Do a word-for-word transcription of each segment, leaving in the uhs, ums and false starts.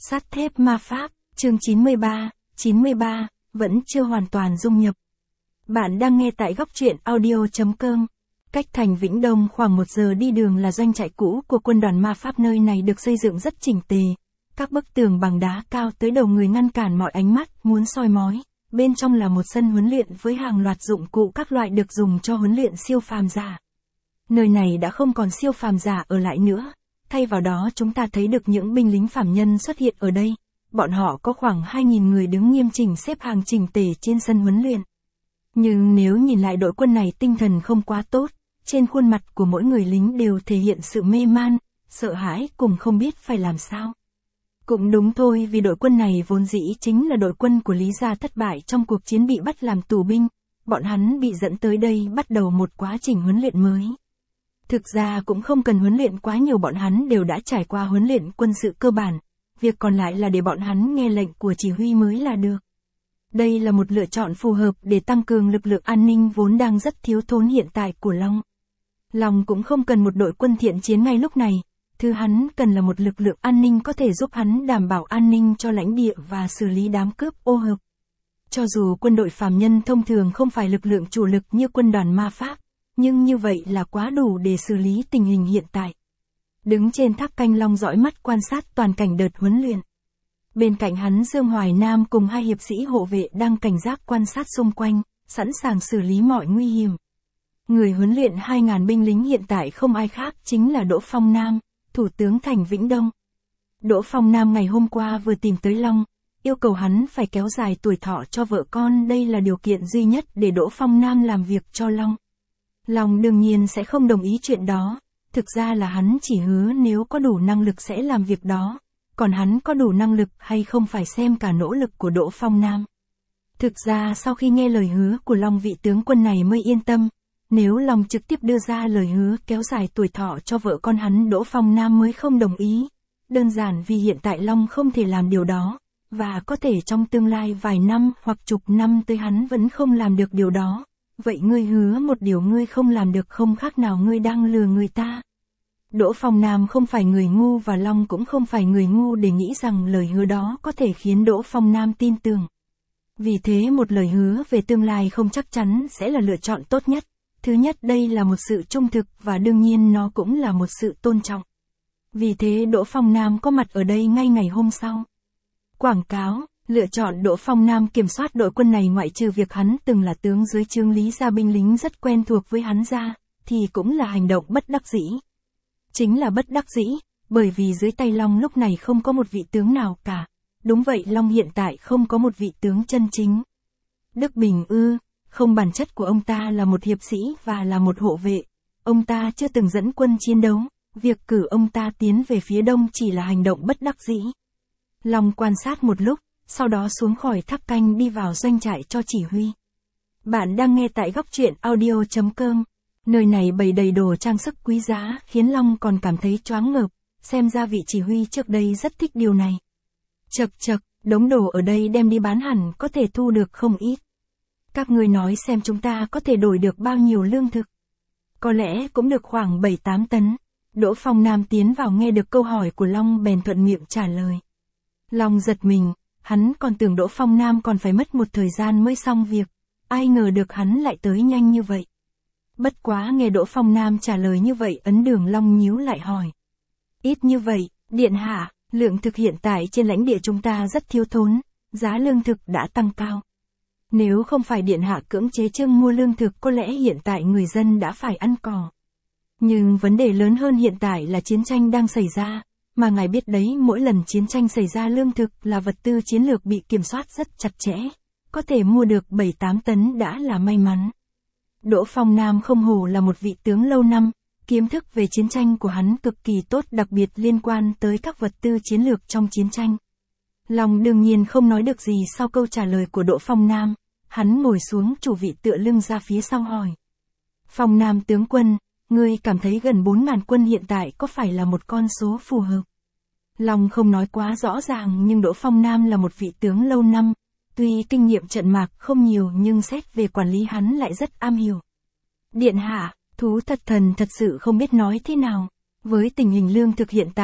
Sắt thép ma pháp, chương chín mươi ba, chín mươi ba, vẫn chưa hoàn toàn dung nhập. Bạn đang nghe tại góc truyện audio chấm com. Cách thành Vĩnh Đông khoảng một giờ đi đường là doanh trại cũ của quân đoàn ma pháp. Nơi này được xây dựng rất chỉnh tề. Các bức tường bằng đá cao tới đầu người ngăn cản mọi ánh mắt muốn soi mói. Bên trong là một sân huấn luyện với hàng loạt dụng cụ các loại được dùng cho huấn luyện siêu phàm giả. Nơi này đã không còn siêu phàm giả ở lại nữa. Thay vào đó chúng ta thấy được những binh lính phàm nhân xuất hiện ở đây. Bọn họ có khoảng hai nghìn người đứng nghiêm chỉnh xếp hàng chỉnh tề trên sân huấn luyện. Nhưng nếu nhìn lại đội quân này tinh thần không quá tốt, trên khuôn mặt của mỗi người lính đều thể hiện sự mê man, sợ hãi cùng không biết phải làm sao. Cũng đúng thôi, vì đội quân này vốn dĩ chính là đội quân của Lý Gia thất bại trong cuộc chiến bị bắt làm tù binh. Bọn hắn bị dẫn tới đây bắt đầu một quá trình huấn luyện mới. Thực ra cũng không cần huấn luyện quá nhiều, bọn hắn đều đã trải qua huấn luyện quân sự cơ bản. Việc còn lại là để bọn hắn nghe lệnh của chỉ huy mới là được. Đây là một lựa chọn phù hợp để tăng cường lực lượng an ninh vốn đang rất thiếu thốn hiện tại của Long. Long cũng không cần một đội quân thiện chiến ngay lúc này. Thứ hắn cần là một lực lượng an ninh có thể giúp hắn đảm bảo an ninh cho lãnh địa và xử lý đám cướp ô hợp. Cho dù quân đội phàm nhân thông thường không phải lực lượng chủ lực như quân đoàn ma pháp, nhưng như vậy là quá đủ để xử lý tình hình hiện tại. Đứng trên tháp canh, Long dõi mắt quan sát toàn cảnh đợt huấn luyện. Bên cạnh hắn Dương Hoài Nam cùng hai hiệp sĩ hộ vệ đang cảnh giác quan sát xung quanh, sẵn sàng xử lý mọi nguy hiểm. Người huấn luyện hai nghìn binh lính hiện tại không ai khác chính là Đỗ Phong Nam, thủ tướng thành Vĩnh Đông. Đỗ Phong Nam ngày hôm qua vừa tìm tới Long, yêu cầu hắn phải kéo dài tuổi thọ cho vợ con, đây là điều kiện duy nhất để Đỗ Phong Nam làm việc cho Long. Long đương nhiên sẽ không đồng ý chuyện đó, thực ra là hắn chỉ hứa nếu có đủ năng lực sẽ làm việc đó, còn hắn có đủ năng lực hay không phải xem cả nỗ lực của Đỗ Phong Nam. Thực ra sau khi nghe lời hứa của Long, vị tướng quân này mới yên tâm, nếu Long trực tiếp đưa ra lời hứa kéo dài tuổi thọ cho vợ con hắn, Đỗ Phong Nam mới không đồng ý. Đơn giản vì hiện tại Long không thể làm điều đó, và có thể trong tương lai vài năm hoặc chục năm tới hắn vẫn không làm được điều đó. Vậy ngươi hứa một điều ngươi không làm được không khác nào ngươi đang lừa người ta. Đỗ Phong Nam không phải người ngu và Long cũng không phải người ngu để nghĩ rằng lời hứa đó có thể khiến Đỗ Phong Nam tin tưởng. Vì thế một lời hứa về tương lai không chắc chắn sẽ là lựa chọn tốt nhất. Thứ nhất, đây là một sự trung thực và đương nhiên nó cũng là một sự tôn trọng. Vì thế Đỗ Phong Nam có mặt ở đây ngay ngày hôm sau. Quảng cáo, lựa chọn Đỗ Phong Nam kiểm soát đội quân này, ngoại trừ việc hắn từng là tướng dưới trướng Lý Gia, binh lính rất quen thuộc với hắn ra, thì cũng là hành động bất đắc dĩ. Chính là bất đắc dĩ, bởi vì dưới tay Long lúc này không có một vị tướng nào cả. Đúng vậy, Long hiện tại không có một vị tướng chân chính. Đức Bình ư, không, bản chất của ông ta là một hiệp sĩ và là một hộ vệ. Ông ta chưa từng dẫn quân chiến đấu, việc cử ông ta tiến về phía đông chỉ là hành động bất đắc dĩ. Long quan sát một lúc, sau đó xuống khỏi tháp canh đi vào doanh trại cho chỉ huy. Bạn đang nghe tại góc truyện audio chấm com. Nơi này bày đầy đồ trang sức quý giá khiến Long còn cảm thấy choáng ngợp, xem ra vị chỉ huy trước đây rất thích điều này. Chậc chậc, đống đồ ở đây đem đi bán hẳn có thể thu được không ít. Các ngươi nói xem chúng ta có thể đổi được bao nhiêu lương thực? Có lẽ cũng được khoảng bảy tám tấn. Đỗ Phong Nam tiến vào nghe được câu hỏi của Long bèn thuận miệng trả lời. Long giật mình, hắn còn tưởng Đỗ Phong Nam còn phải mất một thời gian mới xong việc, ai ngờ được hắn lại tới nhanh như vậy. Bất quá nghe Đỗ Phong Nam trả lời như vậy, ấn Đường Long nhíu lại hỏi. Ít như vậy, điện hạ, lượng thực hiện tại trên lãnh địa chúng ta rất thiếu thốn, giá lương thực đã tăng cao. Nếu không phải điện hạ cưỡng chế trưng mua lương thực, có lẽ hiện tại người dân đã phải ăn cỏ. Nhưng vấn đề lớn hơn hiện tại là chiến tranh đang xảy ra, mà ngài biết đấy, mỗi lần chiến tranh xảy ra lương thực là vật tư chiến lược bị kiểm soát rất chặt chẽ, có thể mua được bảy tám tấn đã là may mắn. Đỗ Phong Nam không hổ là một vị tướng lâu năm, kiến thức về chiến tranh của hắn cực kỳ tốt, đặc biệt liên quan tới các vật tư chiến lược trong chiến tranh. Long đương nhiên không nói được gì sau câu trả lời của Đỗ Phong Nam, hắn ngồi xuống chủ vị tựa lưng ra phía sau hỏi. Phong Nam tướng quân, ngươi cảm thấy gần bốn nghìn quân hiện tại có phải là một con số phù hợp? Long không nói quá rõ ràng, nhưng Đỗ Phong Nam là một vị tướng lâu năm, tuy kinh nghiệm trận mạc không nhiều nhưng xét về quản lý hắn lại rất am hiểu. Điện hạ, thú thật thần thật sự không biết nói thế nào. Với tình hình lương thực hiện tại,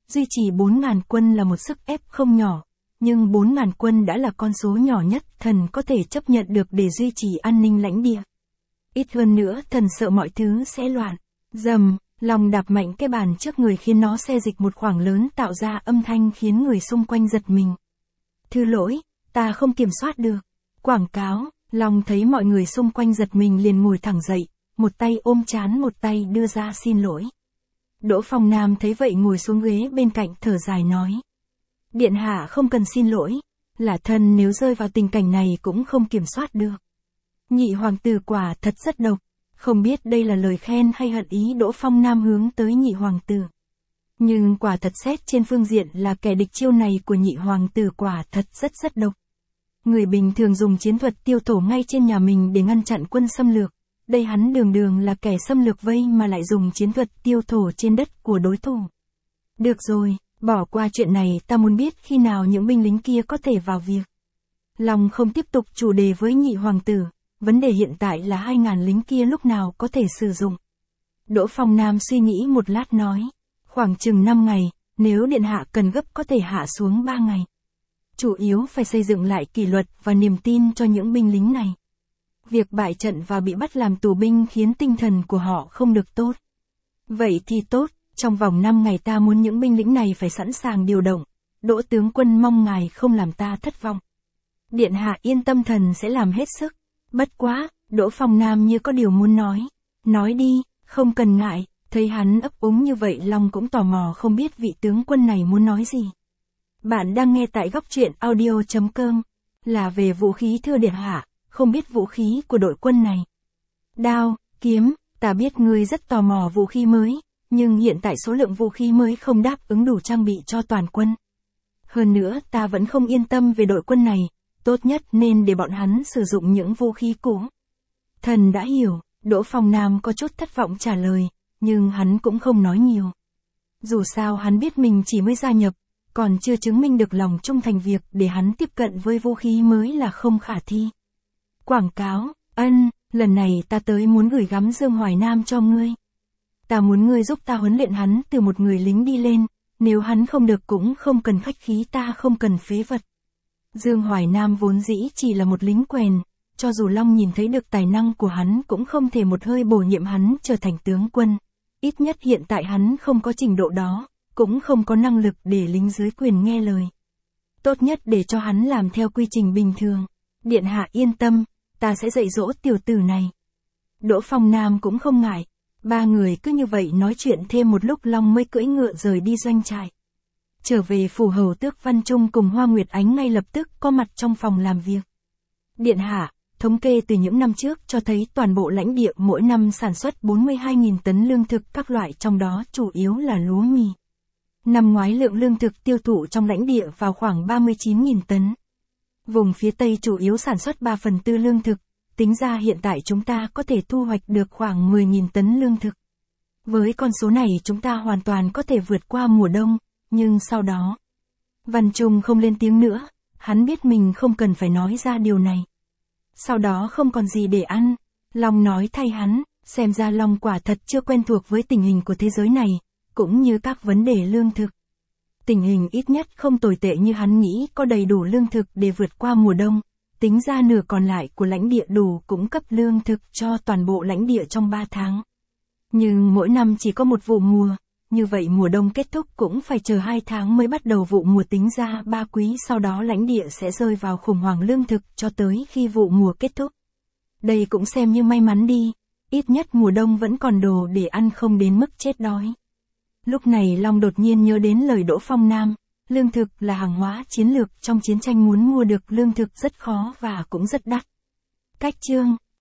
duy trì bốn nghìn quân là một sức ép không nhỏ, nhưng bốn nghìn quân đã là con số nhỏ nhất thần có thể chấp nhận được để duy trì an ninh lãnh địa. Ít hơn nữa thần sợ mọi thứ sẽ loạn. Dầm, Long đạp mạnh cái bàn trước người khiến nó xê dịch một khoảng lớn tạo ra âm thanh khiến người xung quanh giật mình. Thứ lỗi, ta không kiểm soát được. Quảng cáo, Long thấy mọi người xung quanh giật mình liền ngồi thẳng dậy, một tay ôm trán một tay đưa ra xin lỗi. Đỗ Phong Nam thấy vậy ngồi xuống ghế bên cạnh thở dài nói. Điện hạ không cần xin lỗi, là thần nếu rơi vào tình cảnh này cũng không kiểm soát được. Nhị hoàng tử quả thật rất độc, không biết đây là lời khen hay hận ý Đỗ Phong Nam hướng tới nhị hoàng tử. Nhưng quả thật xét trên phương diện là kẻ địch chiêu này của nhị hoàng tử quả thật rất rất độc. Người bình thường dùng chiến thuật tiêu thổ ngay trên nhà mình để ngăn chặn quân xâm lược. Đây hắn đường đường là kẻ xâm lược vây mà lại dùng chiến thuật tiêu thổ trên đất của đối thủ. Được rồi, bỏ qua chuyện này, ta muốn biết khi nào những binh lính kia có thể vào việc. Long không tiếp tục chủ đề với nhị hoàng tử, vấn đề hiện tại là hai ngàn lính kia lúc nào có thể sử dụng. Đỗ Phong Nam suy nghĩ một lát nói, khoảng chừng năm ngày, nếu điện hạ cần gấp có thể hạ xuống ba ngày. Chủ yếu phải xây dựng lại kỷ luật và niềm tin cho những binh lính này. Việc bại trận và bị bắt làm tù binh khiến tinh thần của họ không được tốt. Vậy thì tốt, trong vòng năm ngày ta muốn những binh lính này phải sẵn sàng điều động. Đỗ tướng quân mong ngài không làm ta thất vọng. Điện hạ yên tâm, thần sẽ làm hết sức. Bất quá, Đỗ Phong Nam như có điều muốn nói. Nói đi, không cần ngại. Thấy hắn ấp úng như vậy Long cũng tò mò không biết vị tướng quân này muốn nói gì. Bạn đang nghe tại góc truyện audio chấm com. Là về vũ khí thưa điện hạ, không biết vũ khí của đội quân này. Đao, kiếm, ta biết ngươi rất tò mò vũ khí mới, nhưng hiện tại số lượng vũ khí mới không đáp ứng đủ trang bị cho toàn quân. Hơn nữa ta vẫn không yên tâm về đội quân này, tốt nhất nên để bọn hắn sử dụng những vũ khí cũ. Thần đã hiểu, Đỗ Phong Nam có chút thất vọng trả lời, nhưng hắn cũng không nói nhiều. Dù sao hắn biết mình chỉ mới gia nhập, còn chưa chứng minh được lòng trung thành, việc để hắn tiếp cận với vũ khí mới là không khả thi. Quảng cáo, ân, lần này ta tới muốn gửi gắm Dương Hoài Nam cho ngươi. Ta muốn ngươi giúp ta huấn luyện hắn từ một người lính đi lên, nếu hắn không được cũng không cần khách khí, ta không cần phế vật. Dương Hoài Nam vốn dĩ chỉ là một lính quèn, cho dù Long nhìn thấy được tài năng của hắn cũng không thể một hơi bổ nhiệm hắn trở thành tướng quân. Ít nhất hiện tại hắn không có trình độ đó, cũng không có năng lực để lính dưới quyền nghe lời. Tốt nhất để cho hắn làm theo quy trình bình thường. Điện hạ yên tâm, ta sẽ dạy dỗ tiểu tử này. Đỗ Phong Nam cũng không ngại. Ba người cứ như vậy nói chuyện thêm một lúc Long mới cưỡi ngựa rời đi doanh trại. Trở về phủ hầu tước Văn Trung cùng Hoa Nguyệt Ánh ngay lập tức có mặt trong phòng làm việc. Điện hạ, thống kê từ những năm trước cho thấy toàn bộ lãnh địa mỗi năm sản xuất bốn mươi hai nghìn tấn lương thực các loại, trong đó chủ yếu là lúa mì. Năm ngoái lượng lương thực tiêu thụ trong lãnh địa vào khoảng ba mươi chín nghìn tấn. Vùng phía Tây chủ yếu sản xuất ba phần tư lương thực, tính ra hiện tại chúng ta có thể thu hoạch được khoảng mười nghìn tấn lương thực. Với con số này chúng ta hoàn toàn có thể vượt qua mùa đông, nhưng sau đó... Văn Trung không lên tiếng nữa, hắn biết mình không cần phải nói ra điều này. Sau đó không còn gì để ăn, Long nói thay hắn, xem ra Long quả thật chưa quen thuộc với tình hình của thế giới này, cũng như các vấn đề lương thực. Tình hình ít nhất không tồi tệ như hắn nghĩ, có đầy đủ lương thực để vượt qua mùa đông, tính ra nửa còn lại của lãnh địa đủ cung cấp lương thực cho toàn bộ lãnh địa trong ba tháng. Nhưng mỗi năm chỉ có một vụ mùa, như vậy mùa đông kết thúc cũng phải chờ hai tháng mới bắt đầu vụ mùa, tính ra ba quý sau đó lãnh địa sẽ rơi vào khủng hoảng lương thực cho tới khi vụ mùa kết thúc. Đây cũng xem như may mắn đi, ít nhất mùa đông vẫn còn đồ để ăn, không đến mức chết đói. Lúc này Long đột nhiên nhớ đến lời Đỗ Phong Nam, lương thực là hàng hóa chiến lược, trong chiến tranh muốn mua được lương thực rất khó và cũng rất đắt. Cách chương